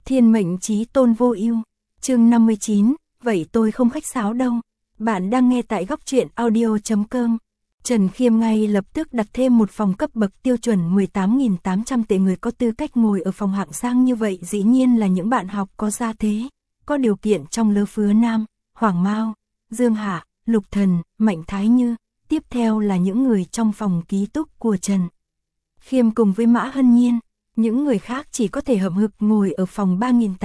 Thiên mệnh chí tôn vô ưu. Chương 59, vậy tôi không khách sáo đâu. Bạn đang nghe tại góc truyện audio.com. Trần Khiêm ngay lập tức đặt thêm một phòng cấp bậc tiêu chuẩn 18.800 tệ, người có tư cách ngồi ở phòng hạng sang như vậy dĩ nhiên là những bạn học có gia thế, có điều kiện trong lứa Phứa Nam, Hoàng Mao, Dương Hạ, Lục Thần, Mạnh Thái Như, tiếp theo là những người trong phòng ký túc của Trần Khiêm cùng với Mã Hân Nhiên, những người khác chỉ có thể hậm hực ngồi ở phòng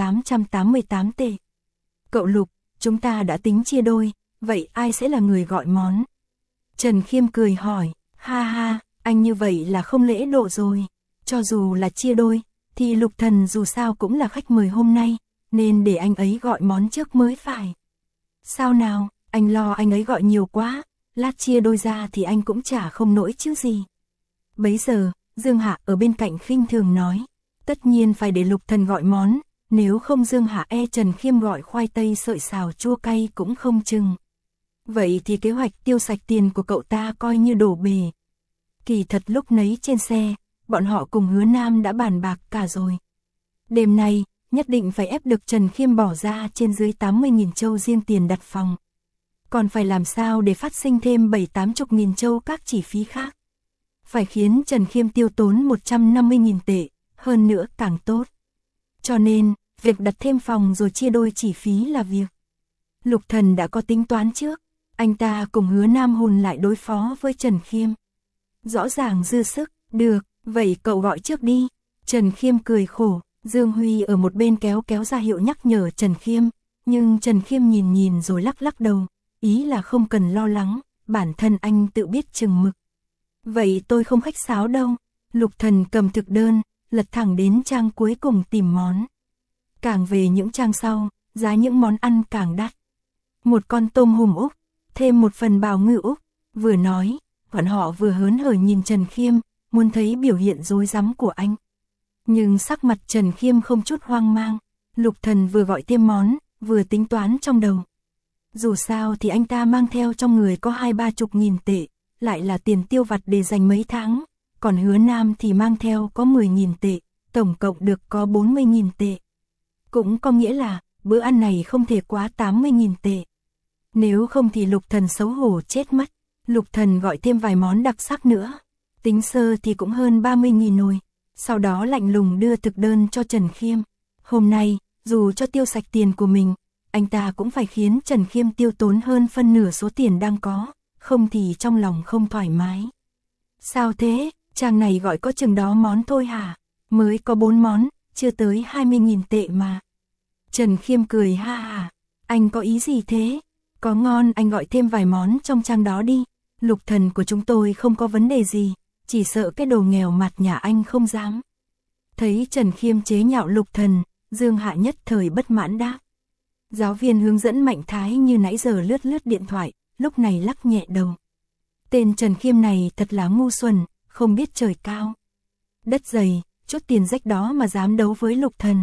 3.888 tệ. Cậu Lục, chúng ta đã tính chia đôi, vậy ai sẽ là người gọi món? Trần Khiêm cười hỏi, ha ha, anh như vậy là không lễ độ rồi. Cho dù là chia đôi, thì Lục Thần dù sao cũng là khách mời hôm nay, nên để anh ấy gọi món trước mới phải. Sao nào, anh lo anh ấy gọi nhiều quá, lát chia đôi ra thì anh cũng chả không nổi chứ gì. Bấy giờ, Dương Hạ ở bên cạnh khinh thường nói, tất nhiên phải để Lục Thần gọi món, nếu không Dương Hạ Trần Khiêm gọi khoai tây sợi xào chua cay cũng không chừng. Vậy thì kế hoạch tiêu sạch tiền của cậu ta coi như đổ bể. Kỳ thật lúc nấy trên xe, bọn họ cùng Hứa Nam đã bàn bạc cả rồi. Đêm nay, nhất định phải ép được Trần Khiêm bỏ ra trên dưới 80.000 châu riêng tiền đặt phòng. Còn phải làm sao để phát sinh thêm 70-80.000 châu các chi phí khác. Phải khiến Trần Khiêm tiêu tốn 150.000 tệ, hơn nữa càng tốt. Cho nên, việc đặt thêm phòng rồi chia đôi chi phí là việc Lục Thần đã có tính toán trước. Anh ta cùng Hứa Nam hùn lại đối phó với Trần Khiêm. Rõ ràng dư sức, được, vậy cậu gọi trước đi. Trần Khiêm cười khổ, Dương Huy ở một bên kéo ra hiệu nhắc nhở Trần Khiêm, nhưng Trần Khiêm nhìn rồi lắc đầu, ý là không cần lo lắng, bản thân anh tự biết chừng mực. Vậy tôi không khách sáo đâu. Lục Thần cầm thực đơn, lật thẳng đến trang cuối cùng tìm món. Càng về những trang sau, giá những món ăn càng đắt. Một con tôm hùm Úc, thêm một phần bào ngư Úc, vừa nói, bọn họ vừa hớn hở nhìn Trần Khiêm, muốn thấy biểu hiện rối rắm của anh. Nhưng sắc mặt Trần Khiêm không chút hoang mang, Lục Thần vừa gọi thêm món, vừa tính toán trong đầu. Dù sao thì anh ta mang theo trong người có 20-30 tệ, lại là tiền tiêu vặt để dành mấy tháng, còn Hứa Nam thì mang theo có 10.000 tệ, tổng cộng được có 40.000 tệ. Cũng có nghĩa là, bữa ăn này không thể quá 80.000 tệ. Nếu không thì Lục Thần xấu hổ chết mất. Lục Thần gọi thêm vài món đặc sắc nữa, tính sơ thì cũng hơn 30.000 nồi. Sau đó lạnh lùng đưa thực đơn cho Trần Khiêm. Hôm nay, dù cho tiêu sạch tiền của mình, anh ta cũng phải khiến Trần Khiêm tiêu tốn hơn phân nửa số tiền đang có, không thì trong lòng không thoải mái. Sao thế, chàng này gọi có chừng đó món thôi hả? Mới có 4 món, chưa tới 20.000 tệ mà. Trần Khiêm cười ha hả, anh có ý gì thế? Có ngon anh gọi thêm vài món trong trang đó đi. Lục Thần của chúng tôi không có vấn đề gì, chỉ sợ cái đồ nghèo mặt nhà anh không dám. Thấy Trần Khiêm chế nhạo Lục Thần, Dương Hạ nhất thời bất mãn đáp. Giáo viên hướng dẫn Mạnh Thái Như nãy giờ lướt điện thoại, lúc này lắc nhẹ đầu. Tên Trần Khiêm này thật là ngu xuẩn, không biết trời cao đất dày, chút tiền rách đó mà dám đấu với Lục Thần.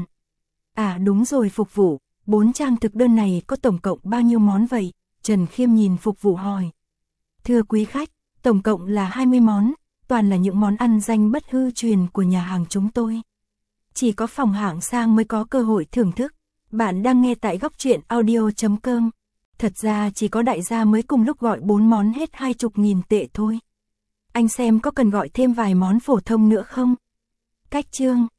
À đúng rồi, phục vụ, 4 trang thực đơn này có tổng cộng bao nhiêu món vậy? Trần Khiêm nhìn phục vụ hỏi. Thưa quý khách, tổng cộng là 20 món, toàn là những món ăn danh bất hư truyền của nhà hàng chúng tôi. Chỉ có phòng hạng sang mới có cơ hội thưởng thức. Bạn đang nghe tại góc truyện audio.com. Thật ra chỉ có đại gia mới cùng lúc gọi 4 món hết 20.000 tệ thôi. Anh xem có cần gọi thêm vài món phổ thông nữa không? Cách chương